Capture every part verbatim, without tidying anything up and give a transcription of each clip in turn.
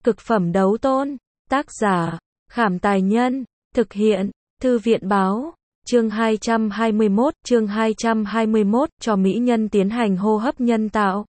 Cực phẩm đấu tôn. Tác giả, Khảm Tài Nhân. Thực hiện, Thư viện Báo. Chương hai trăm hai mươi mốt, chương hai trăm hai mươi mốt, cho mỹ nhân tiến hành hô hấp nhân tạo.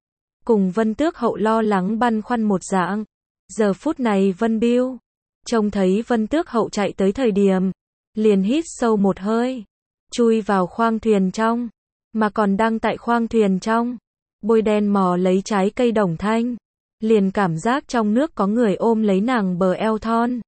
Cùng Vân Tước Hậu lo lắng băn khoăn một dạng. Giờ phút này Vân Biêu trông thấy Vân Tước Hậu chạy tới thời điểm, liền hít sâu một hơi, chui vào khoang thuyền trong, mà còn đang tại khoang thuyền trong, bôi đen mò lấy trái cây Đồng Thanh, liền cảm giác trong nước có người ôm lấy nàng bờ eo thon,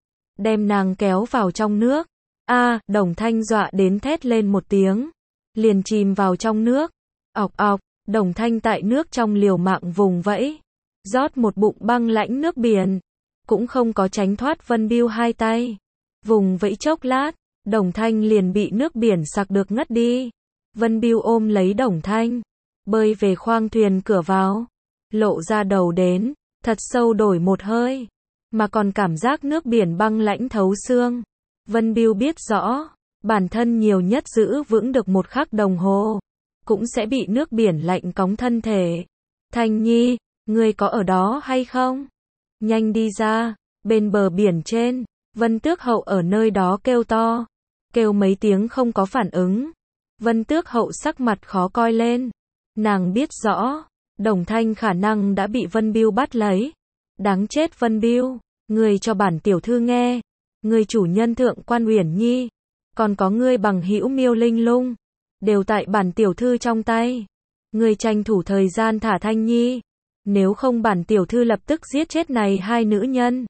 đem nàng kéo vào trong nước. A, Đồng Thanh dọa đến thét lên một tiếng, liền chìm vào trong nước. Ọc ọc, Đồng Thanh tại nước trong liều mạng vùng vẫy, rót một bụng băng lãnh nước biển, cũng không có tránh thoát Vân Biêu hai tay. Vùng vẫy chốc lát, Đồng Thanh liền bị nước biển sặc được ngất đi. Vân Biêu ôm lấy Đồng Thanh, bơi về khoang thuyền cửa vào, lộ ra đầu đến, thật sâu đổi một hơi, mà còn cảm giác nước biển băng lãnh thấu xương. Vân Biêu biết rõ, bản thân nhiều nhất giữ vững được một khắc đồng hồ, cũng sẽ bị nước biển lạnh cóng thân thể. Thanh Nhi, ngươi có ở đó hay không? Nhanh đi ra. Bên bờ biển trên, Vân Tước Hậu ở nơi đó kêu to, kêu mấy tiếng không có phản ứng. Vân Tước Hậu sắc mặt khó coi lên, nàng biết rõ, Đồng Thanh khả năng đã bị Vân Biêu bắt lấy. Đáng chết Vân Biêu, ngươi cho bản tiểu thư nghe, ngươi chủ nhân Thượng Quan Uyển Nhi, còn có ngươi bằng hữu Miêu Linh Lung, đều tại bản tiểu thư trong tay. Ngươi tranh thủ thời gian thả Thanh Nhi, nếu không bản tiểu thư lập tức giết chết này hai nữ nhân.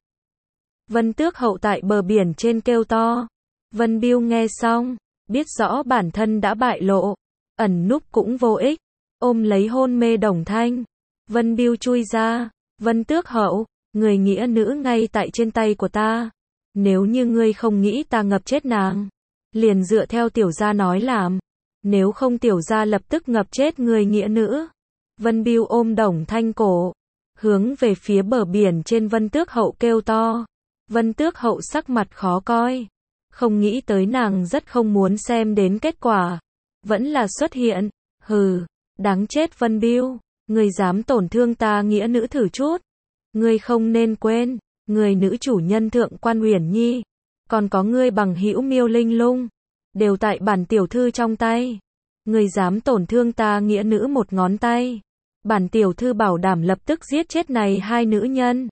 Vân Tước Hậu tại bờ biển trên kêu to. Vân Biêu nghe xong, biết rõ bản thân đã bại lộ, ẩn núp cũng vô ích, ôm lấy hôn mê Đồng Thanh. Vân Biêu chui ra. Vân Tước Hậu, người nghĩa nữ ngay tại trên tay của ta, nếu như ngươi không nghĩ ta ngập chết nàng, liền dựa theo tiểu gia nói làm, nếu không tiểu gia lập tức ngập chết người nghĩa nữ. Vân Biêu ôm Đồng Thanh cổ, hướng về phía bờ biển trên. Vân Tước Hậu kêu to. Vân Tước Hậu sắc mặt khó coi, không nghĩ tới nàng rất không muốn xem đến kết quả, vẫn là xuất hiện. Hừ, đáng chết Vân Biêu, ngươi dám tổn thương ta nghĩa nữ thử chút. Ngươi không nên quên, người nữ chủ nhân Thượng Quan Uyển Nhi, còn có ngươi bằng hữu Miêu Linh Lung, đều tại bản tiểu thư trong tay. Ngươi dám tổn thương ta nghĩa nữ một ngón tay, bản tiểu thư bảo đảm lập tức giết chết này hai nữ nhân.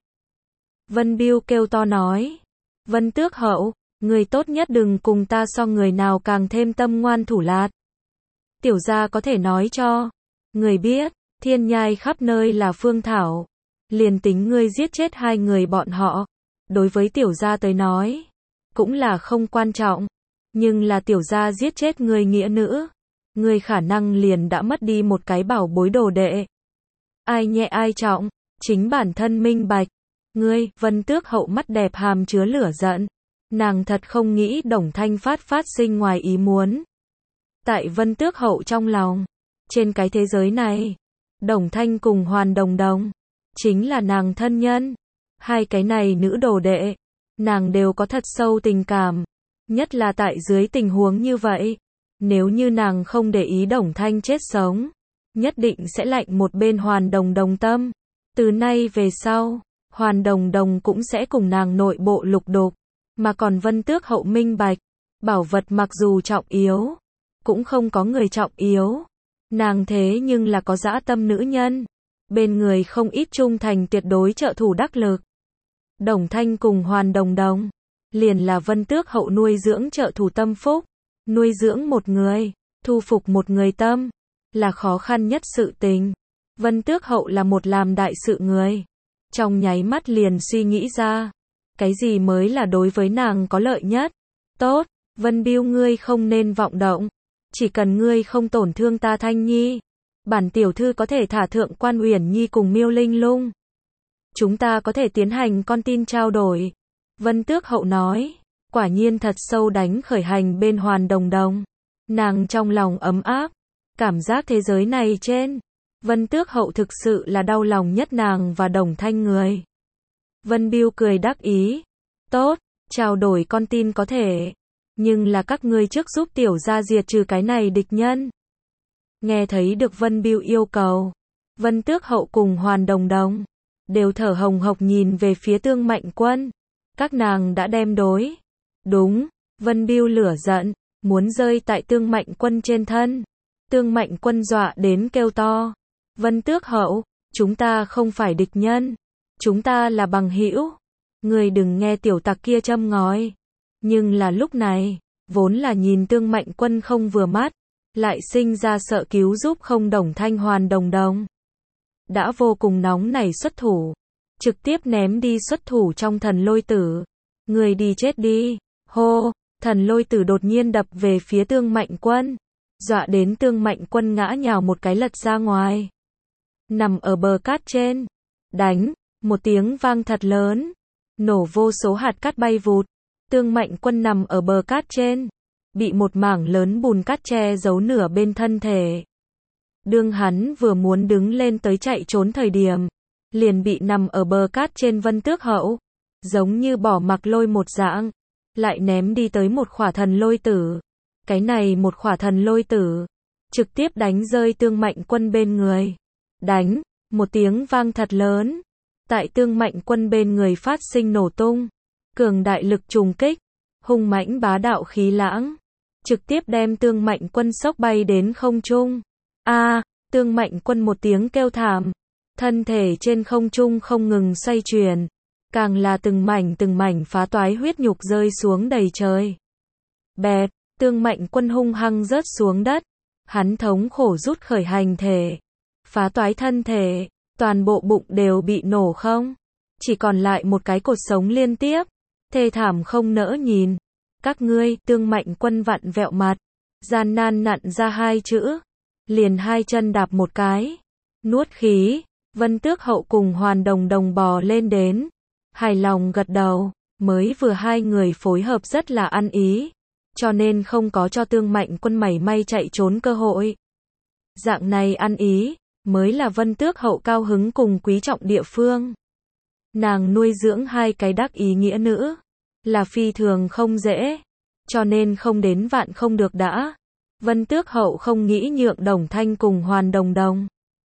Vân Biêu kêu to nói. Vân Tước Hậu, ngươi tốt nhất đừng cùng ta so người nào càng thêm tâm ngoan thủ lạt. Tiểu gia có thể nói cho người biết, thiên nhai khắp nơi là phương thảo, liền tính ngươi giết chết hai người bọn họ, đối với tiểu gia tới nói, cũng là không quan trọng, nhưng là tiểu gia giết chết người nghĩa nữ, ngươi khả năng liền đã mất đi một cái bảo bối đồ đệ. Ai nhẹ ai trọng, chính bản thân minh bạch. Ngươi, Vân Tước Hậu mắt đẹp hàm chứa lửa giận, nàng thật không nghĩ Đồng Thanh phát phát sinh ngoài ý muốn. Tại Vân Tước Hậu trong lòng, trên cái thế giới này, Đồng Thanh cùng Hoàn Đồng Đồng chính là nàng thân nhân. Hai cái này nữ đồ đệ, nàng đều có thật sâu tình cảm, nhất là tại dưới tình huống như vậy, nếu như nàng không để ý Đồng Thanh chết sống, nhất định sẽ lạnh một bên Hoàn Đồng Đồng tâm. Từ nay về sau, Hoàn Đồng Đồng cũng sẽ cùng nàng nội bộ lục đục, mà còn Vân Tước Hậu minh bạch, bảo vật mặc dù trọng yếu, cũng không có người trọng yếu. Nàng thế nhưng là có dã tâm nữ nhân, bên người không ít trung thành tuyệt đối trợ thủ đắc lực. Đồng Thanh cùng Hoàn Đồng Đồng, liền là Vân Tước Hậu nuôi dưỡng trợ thủ tâm phúc. Nuôi dưỡng một người, thu phục một người tâm, là khó khăn nhất sự tình. Vân Tước Hậu là một làm đại sự người, trong nháy mắt liền suy nghĩ ra, cái gì mới là đối với nàng có lợi nhất. Tốt, Vân Biêu ngươi không nên vọng động, chỉ cần ngươi không tổn thương ta Thanh Nhi, bản tiểu thư có thể thả Thượng Quan Uyển Nhi cùng Miêu Linh Lung. Chúng ta có thể tiến hành con tin trao đổi. Vân Tước Hậu nói, quả nhiên thật sâu đánh khởi hành bên Hoàn Đồng Đồng. Nàng trong lòng ấm áp, cảm giác thế giới này trên, Vân Tước Hậu thực sự là đau lòng nhất nàng và Đồng Thanh người. Vân Biêu cười đắc ý. Tốt, trao đổi con tin có thể, nhưng là các ngươi trước giúp tiểu gia diệt trừ cái này địch nhân. Nghe thấy được Vân Biêu yêu cầu, Vân Tước Hậu cùng Hoàn Đồng Đồng đều thở hồng hộc nhìn về phía Tương Mạnh Quân. Các nàng đã đem đối. Đúng, Vân Bưu lửa giận, muốn rơi tại Tương Mạnh Quân trên thân. Tương Mạnh Quân dọa đến kêu to. Vân Tước Hậu, chúng ta không phải địch nhân. Chúng ta là bằng hữu. Người đừng nghe tiểu tặc kia châm ngòi. Nhưng là lúc này, vốn là nhìn Tương Mạnh Quân không vừa mắt, lại sinh ra sợ cứu giúp không Đồng Thanh Hoàn Đồng Đồng. Đã vô cùng nóng nảy xuất thủ. Trực tiếp ném đi xuất thủ trong thần lôi tử. Người đi chết đi. Hô, thần lôi tử đột nhiên đập về phía Tương Mạnh Quân. Dọa đến Tương Mạnh Quân ngã nhào một cái lật ra ngoài. Nằm ở bờ cát trên. Đánh, một tiếng vang thật lớn. Nổ vô số hạt cát bay vụt. Tương Mạnh Quân nằm ở bờ cát trên. Bị một mảng lớn bùn cát che giấu nửa bên thân thể. Đương hắn vừa muốn đứng lên tới chạy trốn thời điểm. Liền bị nằm ở bờ cát trên Vân Tước Hậu. Giống như bỏ mặc lôi một dạng. Lại ném đi tới một khỏa thần lôi tử. Cái này một khỏa thần lôi tử. Trực tiếp đánh rơi Tương Mạnh Quân bên người. Đánh, một tiếng vang thật lớn. Tại Tương Mạnh Quân bên người phát sinh nổ tung. Cường đại lực trùng kích. Hung mãnh bá đạo khí lãng. Trực tiếp đem Tương Mạnh Quân sốc bay đến không trung. A, Tương Mạnh Quân một tiếng kêu thảm. Thân thể trên không trung không ngừng xoay chuyển. Càng là từng mảnh từng mảnh phá toái huyết nhục rơi xuống đầy trời. Bẹt, Tương Mạnh Quân hung hăng rớt xuống đất. Hắn thống khổ rút khởi hành thể. Phá toái thân thể. Toàn bộ bụng đều bị nổ không. Chỉ còn lại một cái cột sống liên tiếp. Thê thảm không nỡ nhìn. Các ngươi, Tương Mạnh Quân vặn vẹo mặt. Gian nan nặn ra hai chữ. Liền hai chân đạp một cái. Nuốt khí. Vân Tước Hậu cùng Hoàn Đồng Đồng bò lên đến. Hài lòng gật đầu. Mới vừa hai người phối hợp rất là ăn ý. Cho nên không có cho Tương Mạnh Quân mảy may chạy trốn cơ hội. Dạng này ăn ý. Mới là Vân Tước Hậu cao hứng cùng quý trọng địa phương. Nàng nuôi dưỡng hai cái đắc ý nghĩa nữ. Là phi thường không dễ. Cho nên không đến vạn không được đã. Vân Tước Hậu không nghĩ nhượng Đồng Thanh cùng Hoàn Đồng Đồng.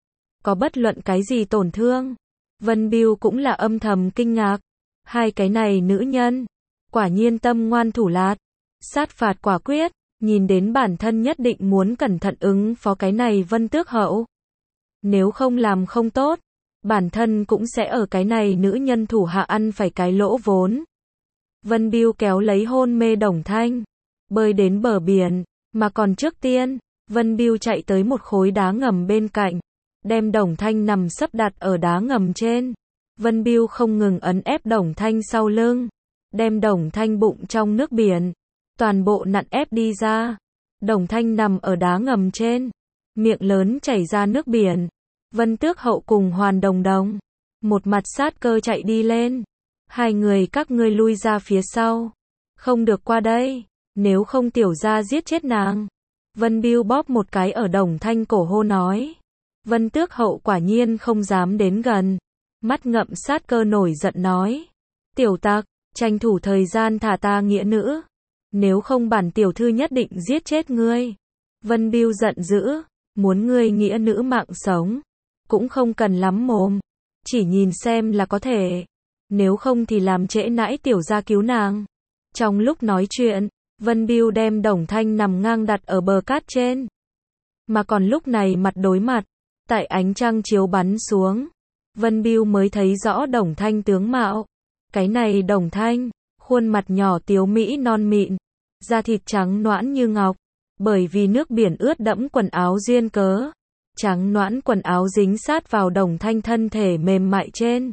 Có bất luận cái gì tổn thương. Vân Bưu cũng là âm thầm kinh ngạc. Hai cái này nữ nhân. Quả nhiên tâm ngoan thủ lạt. Sát phạt quả quyết. Nhìn đến bản thân nhất định muốn cẩn thận ứng phó cái này Vân Tước Hậu. Nếu không làm không tốt. Bản thân cũng sẽ ở cái này nữ nhân thủ hạ ăn phải cái lỗ vốn. Vân Bưu kéo lấy hôn mê Đồng Thanh. Bơi đến bờ biển. Mà còn trước tiên. Vân Bưu chạy tới một khối đá ngầm bên cạnh. Đem Đồng Thanh nằm sấp đặt ở đá ngầm trên. Vân Bưu không ngừng ấn ép Đồng Thanh sau lưng. Đem Đồng Thanh bụng trong nước biển. Toàn bộ nặn ép đi ra. Đồng Thanh nằm ở đá ngầm trên. Miệng lớn chảy ra nước biển. Vân Tước Hậu cùng Hoàn Đồng Đồng. Một mặt sát cơ chạy đi lên. Hai người các ngươi lui ra phía sau. Không được qua đây. Nếu không tiểu gia giết chết nàng. Vân Bưu bóp một cái ở Đồng Thanh cổ hô nói. Vân Tước Hậu quả nhiên không dám đến gần. Mắt ngậm sát cơ nổi giận nói. Tiểu tặc, tranh thủ thời gian thả ta nghĩa nữ. Nếu không bản tiểu thư nhất định giết chết ngươi. Vân Bưu giận dữ. Muốn ngươi nghĩa nữ mạng sống. Cũng không cần lắm mồm. Chỉ nhìn xem là có thể. Nếu không thì làm trễ nãi tiểu gia cứu nàng. Trong lúc nói chuyện, Vân Bưu đem Đồng Thanh nằm ngang đặt ở bờ cát trên. Mà còn lúc này mặt đối mặt. Tại ánh trăng chiếu bắn xuống. Vân Bưu mới thấy rõ Đồng Thanh tướng mạo. Cái này Đồng Thanh. Khuôn mặt nhỏ tiếu mỹ non mịn. Da thịt trắng nõn như ngọc. Bởi vì nước biển ướt đẫm quần áo duyên cớ. Trắng nõn quần áo dính sát vào Đồng Thanh thân thể mềm mại trên.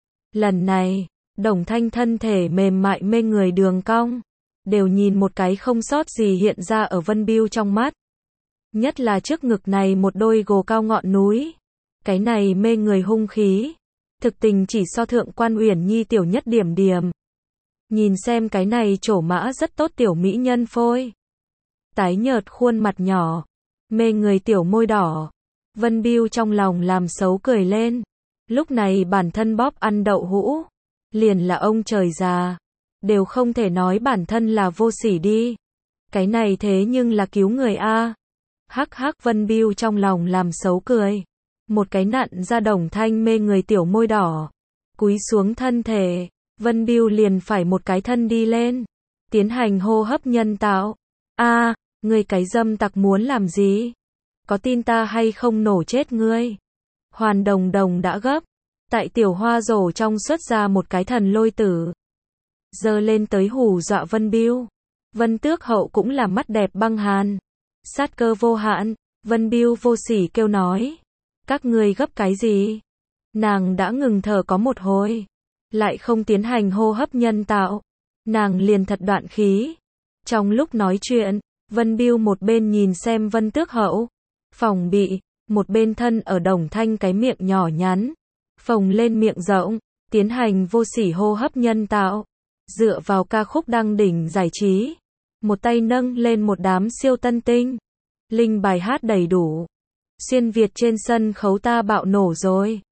Lần này, Đồng Thanh thân thể mềm mại mê người đường cong. Đều nhìn một cái không sót gì hiện ra ở Vân Bưu trong mắt. Nhất là trước ngực này một đôi gồ cao ngọn núi. Cái này mê người hung khí. Thực tình chỉ so Thượng Quan Uyển Nhi tiểu nhất điểm điểm. Nhìn xem cái này trổ mã rất tốt tiểu mỹ nhân phôi. Tái nhợt khuôn mặt nhỏ. Mê người tiểu môi đỏ. Vân Bưu trong lòng làm xấu cười lên. Lúc này bản thân bóp ăn đậu hũ. Liền là ông trời già. Đều không thể nói bản thân là vô sỉ đi. Cái này thế nhưng là cứu người a. Hắc hắc Vân Bưu trong lòng làm xấu cười. Một cái nặn ra Đồng Thanh mê người tiểu môi đỏ. Cúi xuống thân thể, Vân Bưu liền phải một cái thân đi lên, tiến hành hô hấp nhân tạo. A, ngươi cái dâm tặc muốn làm gì? Có tin ta hay không nổ chết ngươi? Hoàn Đồng Đồng đã gấp, tại tiểu hoa rổ trong xuất ra một cái thần lôi tử, giơ lên tới hù dọa Vân Bưu. Vân Tước Hậu cũng là mắt đẹp băng hàn, sát cơ vô hạn. Vân Bưu vô sỉ kêu nói, các ngươi gấp cái gì? Nàng đã ngừng thở có một hồi, lại không tiến hành hô hấp nhân tạo, nàng liền thật đoạn khí. Trong lúc nói chuyện, Vân Bưu một bên nhìn xem Vân Tước Hậu phòng bị, một bên thân ở Đồng Thanh cái miệng nhỏ nhắn, phồng lên miệng rộng, tiến hành vô sỉ hô hấp nhân tạo. Dựa vào ca khúc đăng đỉnh giải trí, một tay nâng lên một đám siêu tân tinh, linh bài hát đầy đủ. Xuyên Việt trên sân khấu ta bạo nổ rồi.